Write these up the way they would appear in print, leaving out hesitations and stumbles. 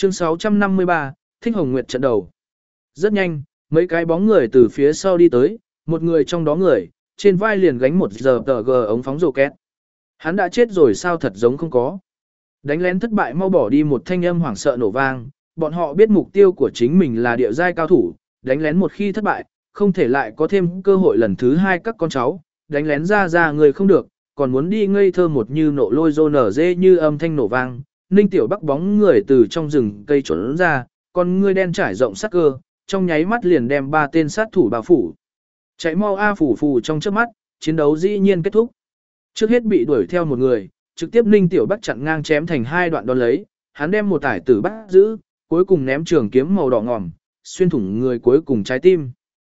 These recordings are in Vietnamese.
Chương 653, Thích Hồng Nguyệt trận đầu. Rất nhanh, mấy cái bóng người từ phía sau đi tới, một người trong đó người, trên vai liền gánh một giờ tờ gờ ống phóng rồ két. Hắn đã chết rồi sao thật giống không có. Đánh lén thất bại mau bỏ đi một thanh âm hoảng sợ nổ vang, bọn họ biết mục tiêu của chính mình là địa giai cao thủ, đánh lén một khi thất bại, không thể lại có thêm cơ hội lần thứ hai các con cháu, đánh lén ra người không được, còn muốn đi ngây thơ một như nộ lôi rô nở dê như âm thanh nổ vang. Ninh Tiểu Bắc bóng người từ trong rừng cây trốn ra, con ngươi đen trải rộng sắc cơ, trong nháy mắt liền đem 3 tên sát thủ bao phủ. Chạy mau a phủ phù trong chớp mắt, chiến đấu dĩ nhiên kết thúc. Trước hết bị đuổi theo một người, trực tiếp Ninh Tiểu Bắc chặn ngang chém thành 2 đoạn đón lấy, hắn đem một tải tử bắt giữ, cuối cùng ném trường kiếm màu đỏ ngòm, xuyên thủng người cuối cùng trái tim.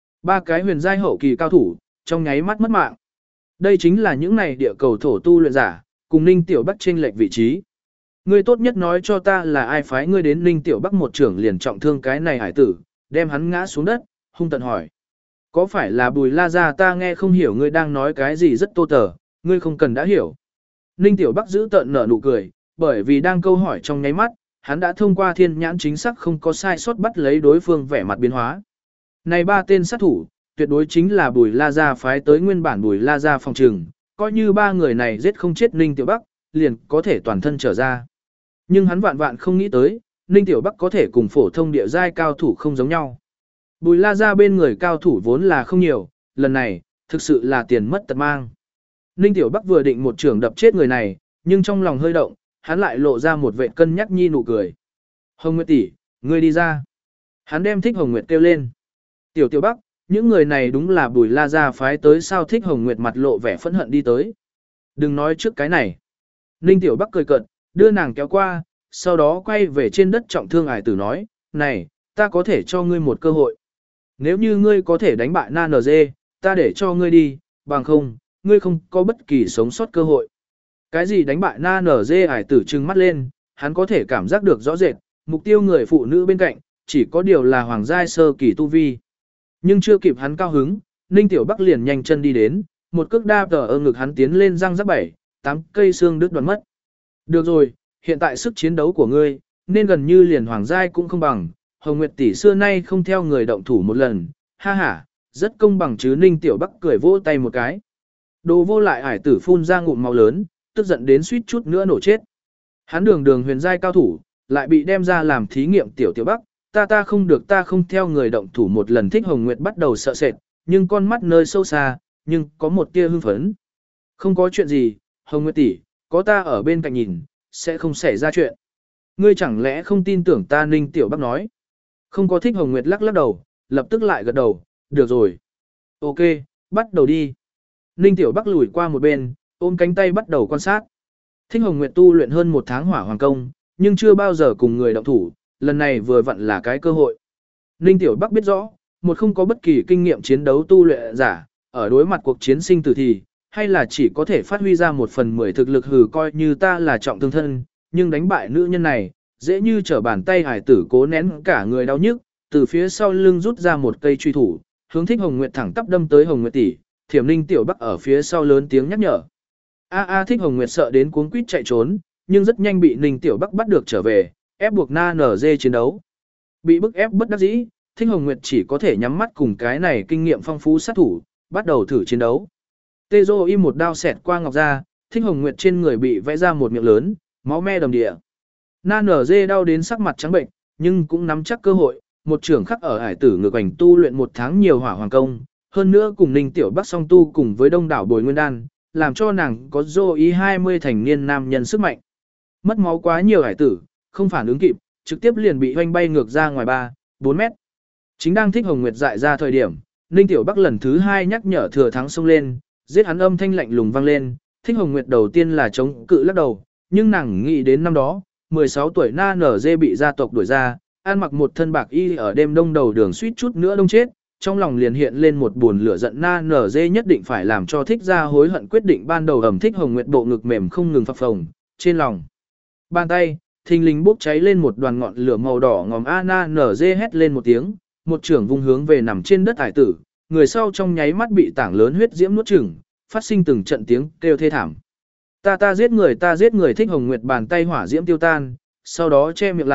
3 cái huyền giai hậu kỳ cao thủ, trong nháy mắt mất mạng. Đây chính là những này địa cầu thổ tu luyện giả, cùng Ninh Tiểu Bắc chênh lệch vị trí. Ngươi tốt nhất nói cho ta là ai phái ngươi đến Ninh Tiểu Bắc một trưởng liền trọng thương cái này hải tử, đem hắn ngã xuống đất, hung tận hỏi. Có phải là Bùi La Gia ta nghe không hiểu ngươi đang nói cái gì rất tô tờ, ngươi không cần đã hiểu. Ninh Tiểu Bắc giữ tợn nở nụ cười, bởi vì đang câu hỏi trong nháy mắt, hắn đã thông qua thiên nhãn chính xác không có sai sót bắt lấy đối phương vẻ mặt biến hóa. Này 3 tên sát thủ, tuyệt đối chính là Bùi La Gia phái tới nguyên bản Bùi La Gia phòng trừng, coi như 3 người này giết không chết Ninh Tiểu Bắc, liền có thể toàn thân trở ra. Nhưng hắn vạn vạn không nghĩ tới, Ninh Tiểu Bắc có thể cùng phổ thông địa giai cao thủ không giống nhau. Bùi La Gia bên người cao thủ vốn là không nhiều, lần này, thực sự là tiền mất tật mang. Ninh Tiểu Bắc vừa định một trường đập chết người này, nhưng trong lòng hơi động, hắn lại lộ ra một vệ cân nhắc nhi nụ cười. Hồng Nguyệt tỷ, ngươi đi ra. Hắn đem Thích Hồng Nguyệt kêu lên. Tiểu Bắc, những người này đúng là Bùi La Gia phái tới sao? Thích Hồng Nguyệt mặt lộ vẻ phẫn hận đi tới. Đừng nói trước cái này. Ninh Tiểu Bắc cười cợt, đưa nàng kéo qua, sau đó quay về trên đất trọng thương ải tử nói, này, ta có thể cho ngươi một cơ hội. Nếu như ngươi có thể đánh bại Nan NG, ta để cho ngươi đi, bằng không, ngươi không có bất kỳ sống sót cơ hội. Cái gì đánh bại Nan NG? Ải tử trừng mắt lên, hắn có thể cảm giác được rõ rệt, mục tiêu người phụ nữ bên cạnh, chỉ có điều là hoàng giai sơ kỳ tu vi. Nhưng chưa kịp hắn cao hứng, Ninh Tiểu Bắc liền nhanh chân đi đến, một cước đạp ở ngực hắn tiến lên răng rắc 7-8 cây xương đứt đoạn mất. Được rồi, hiện tại sức chiến đấu của ngươi, nên gần như liền hoàng giai cũng không bằng, Hồng Nguyệt tỷ xưa nay không theo người động thủ một lần, ha ha, rất công bằng chứ. Ninh Tiểu Bắc cười vỗ tay một cái. Đồ vô lại ải tử phun ra ngụm máu lớn, tức giận đến suýt chút nữa nổ chết. Hắn đường huyền giai cao thủ, lại bị đem ra làm thí nghiệm Tiểu Bắc, ta không được, ta không theo người động thủ một lần. Thích Hồng Nguyệt bắt đầu sợ sệt, nhưng con mắt nơi sâu xa, nhưng có một tia hưng phấn. Không có chuyện gì, Hồng Nguyệt tỷ, có ta ở bên cạnh nhìn, sẽ không xảy ra chuyện. Ngươi chẳng lẽ không tin tưởng ta? Ninh Tiểu Bắc nói. Không có. Thích Hồng Nguyệt lắc lắc đầu, lập tức lại gật đầu, được rồi. Ok, bắt đầu đi. Ninh Tiểu Bắc lùi qua một bên, ôm cánh tay bắt đầu quan sát. Thích Hồng Nguyệt tu luyện hơn 1 tháng hỏa hoàng công, nhưng chưa bao giờ cùng người động thủ, lần này vừa vặn là cái cơ hội. Ninh Tiểu Bắc biết rõ, một không có bất kỳ kinh nghiệm chiến đấu tu luyện giả, ở đối mặt cuộc chiến sinh tử thì, hay là chỉ có thể phát huy ra 1/10 thực lực. Hừ, coi như ta là trọng thương thân, nhưng đánh bại nữ nhân này, dễ như trở bàn tay. Hải tử cố nén cả người đau nhức, từ phía sau lưng rút ra một cây truy thủ, hướng Thích Hồng Nguyệt thẳng tắp đâm tới. Hồng Nguyệt tỷ, Thiểm. Ninh Tiểu Bắc ở phía sau lớn tiếng nhắc nhở. Thích Hồng Nguyệt sợ đến cuống quýt chạy trốn, nhưng rất nhanh bị Ninh Tiểu Bắc bắt được trở về, ép buộc Na NG chiến đấu. Bị bức ép bất đắc dĩ, Thích Hồng Nguyệt chỉ có thể nhắm mắt cùng cái này kinh nghiệm phong phú sát thủ, bắt đầu thử chiến đấu. Tê Dô im một đao xẹt qua ngọc ra, Thích Hồng Nguyệt trên người bị vẽ ra một miệng lớn, máu me đầm địa. Na NG đau đến sắc mặt trắng bệnh, nhưng cũng nắm chắc cơ hội, một trưởng khắc ở hải tử ngược ảnh tu luyện 1 tháng nhiều hỏa hoàng công, hơn nữa cùng Ninh Tiểu Bắc song tu cùng với đông đảo Bồi Nguyên Đan, làm cho nàng có dô ý 20 thành niên nam nhân sức mạnh. Mất máu quá nhiều hải tử, không phản ứng kịp, trực tiếp liền bị hoanh bay ngược ra ngoài 3-4 mét. Chính đang Thích Hồng Nguyệt dại ra thời điểm, Ninh Tiểu Bắc lần thứ 2 nhắc nhở thừa thắng xông lên, giết hắn. Âm thanh lạnh lùng vang lên. Thích Hồng Nguyệt đầu tiên là chống cự lắc đầu, nhưng nàng nghĩ đến năm đó, 16 tuổi Na NG bị gia tộc đuổi ra, ăn mặc một thân bạc y ở đêm đông đầu đường suýt chút nữa đông chết, trong lòng liền hiện lên một buồn lửa giận. Na NG nhất định phải làm cho Thích gia hối hận quyết định ban đầu. Thích Hồng Nguyệt bộ ngực mềm không ngừng phập phồng, trên lòng bàn tay thình lình bốc cháy lên một đoàn ngọn lửa màu đỏ ngòm. Na NG hét lên một tiếng, một trưởng vung hướng về nằm trên đất hải tử, người sau trong nháy mắt bị tảng lớn huyết diễm nuốt chửng, phát sinh từng trận tiếng kêu thê thảm. Ta giết người, ta giết người. Thích Hồng Nguyệt bàn tay hỏa diễm tiêu tan, sau đó che miệng lại,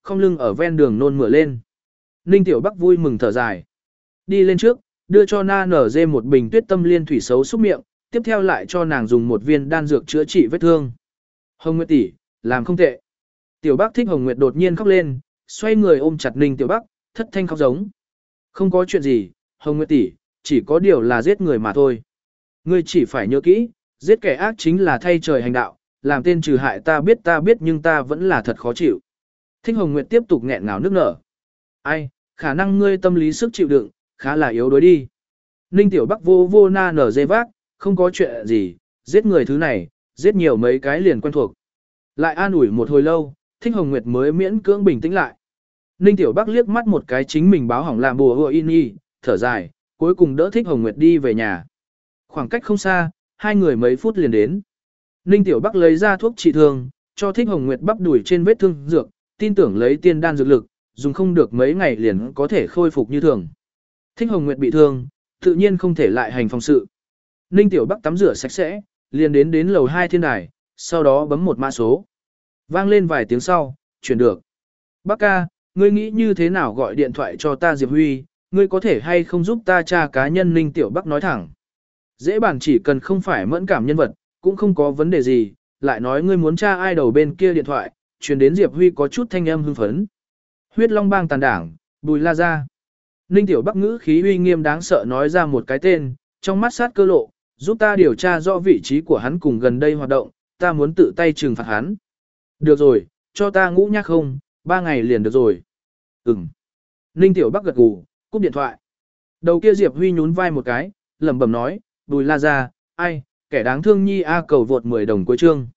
không lưng ở ven đường nôn mửa lên. Ninh Tiểu Bắc vui mừng thở dài. Đi lên trước, đưa cho Na Nở Dê một bình tuyết tâm liên thủy xấu xúc miệng, tiếp theo lại cho nàng dùng một viên đan dược chữa trị vết thương. Hồng Nguyệt tỷ, làm không tệ. Tiểu Bắc Thích Hồng Nguyệt đột nhiên khóc lên, xoay người ôm chặt Ninh Tiểu Bắc, thất thanh khóc giống. Không có chuyện gì, Hồng Nguyệt tỷ, chỉ có điều là giết người mà thôi. Ngươi chỉ phải nhớ kỹ, giết kẻ ác chính là thay trời hành đạo, làm tên trừ hại ta biết nhưng ta vẫn là thật khó chịu. Thích Hồng Nguyệt tiếp tục nghẹn ngào nước nở. Ai, khả năng ngươi tâm lý sức chịu đựng, khá là yếu đuối đi. Ninh Tiểu Bắc vô Na nở dê vác, không có chuyện gì, giết người thứ này, giết nhiều mấy cái liền quen thuộc. Lại an ủi một hồi lâu, Thích Hồng Nguyệt mới miễn cưỡng bình tĩnh lại. Ninh Tiểu Bắc liếc mắt một cái chính mình báo hỏng làm bùa hùa in y, thở dài, cuối cùng đỡ Thích Hồng Nguyệt đi về nhà. Khoảng cách không xa, hai người mấy phút liền đến. Ninh Tiểu Bắc lấy ra thuốc trị thương, cho Thích Hồng Nguyệt bắp đuổi trên vết thương dược, tin tưởng lấy tiên đan dược lực, dùng không được mấy ngày liền có thể khôi phục như thường. Thích Hồng Nguyệt bị thương, tự nhiên không thể lại hành phòng sự. Ninh Tiểu Bắc tắm rửa sạch sẽ, liền đến lầu 2 thiên đài, sau đó bấm một mã số. Vang lên vài tiếng sau, chuyển được. Bắc ca, ngươi nghĩ như thế nào gọi điện thoại cho ta Diệp Huy, ngươi có thể hay không giúp ta tra cá nhân Ninh Tiểu Bắc nói thẳng. Dễ bản chỉ cần không phải mẫn cảm nhân vật, cũng không có vấn đề gì, lại nói ngươi muốn tra ai đầu bên kia điện thoại, truyền đến Diệp Huy có chút thanh âm hưng phấn. Huyết Long Bang tàn đảng, Bùi La Gia. Ninh Tiểu Bắc ngữ khí uy nghiêm đáng sợ nói ra một cái tên, trong mắt sát cơ lộ, giúp ta điều tra rõ vị trí của hắn cùng gần đây hoạt động, ta muốn tự tay trừng phạt hắn. Được rồi, cho ta ngũ nhắc không, 3 ngày liền được rồi. Ừm. Ninh Tiểu Bắc gật gù, cúp điện thoại. Đầu kia Diệp Huy nhún vai một cái, lẩm bẩm nói, Bùi La Gia, ai, kẻ đáng thương nhi A cầu vượt 10 đồng cuối chương.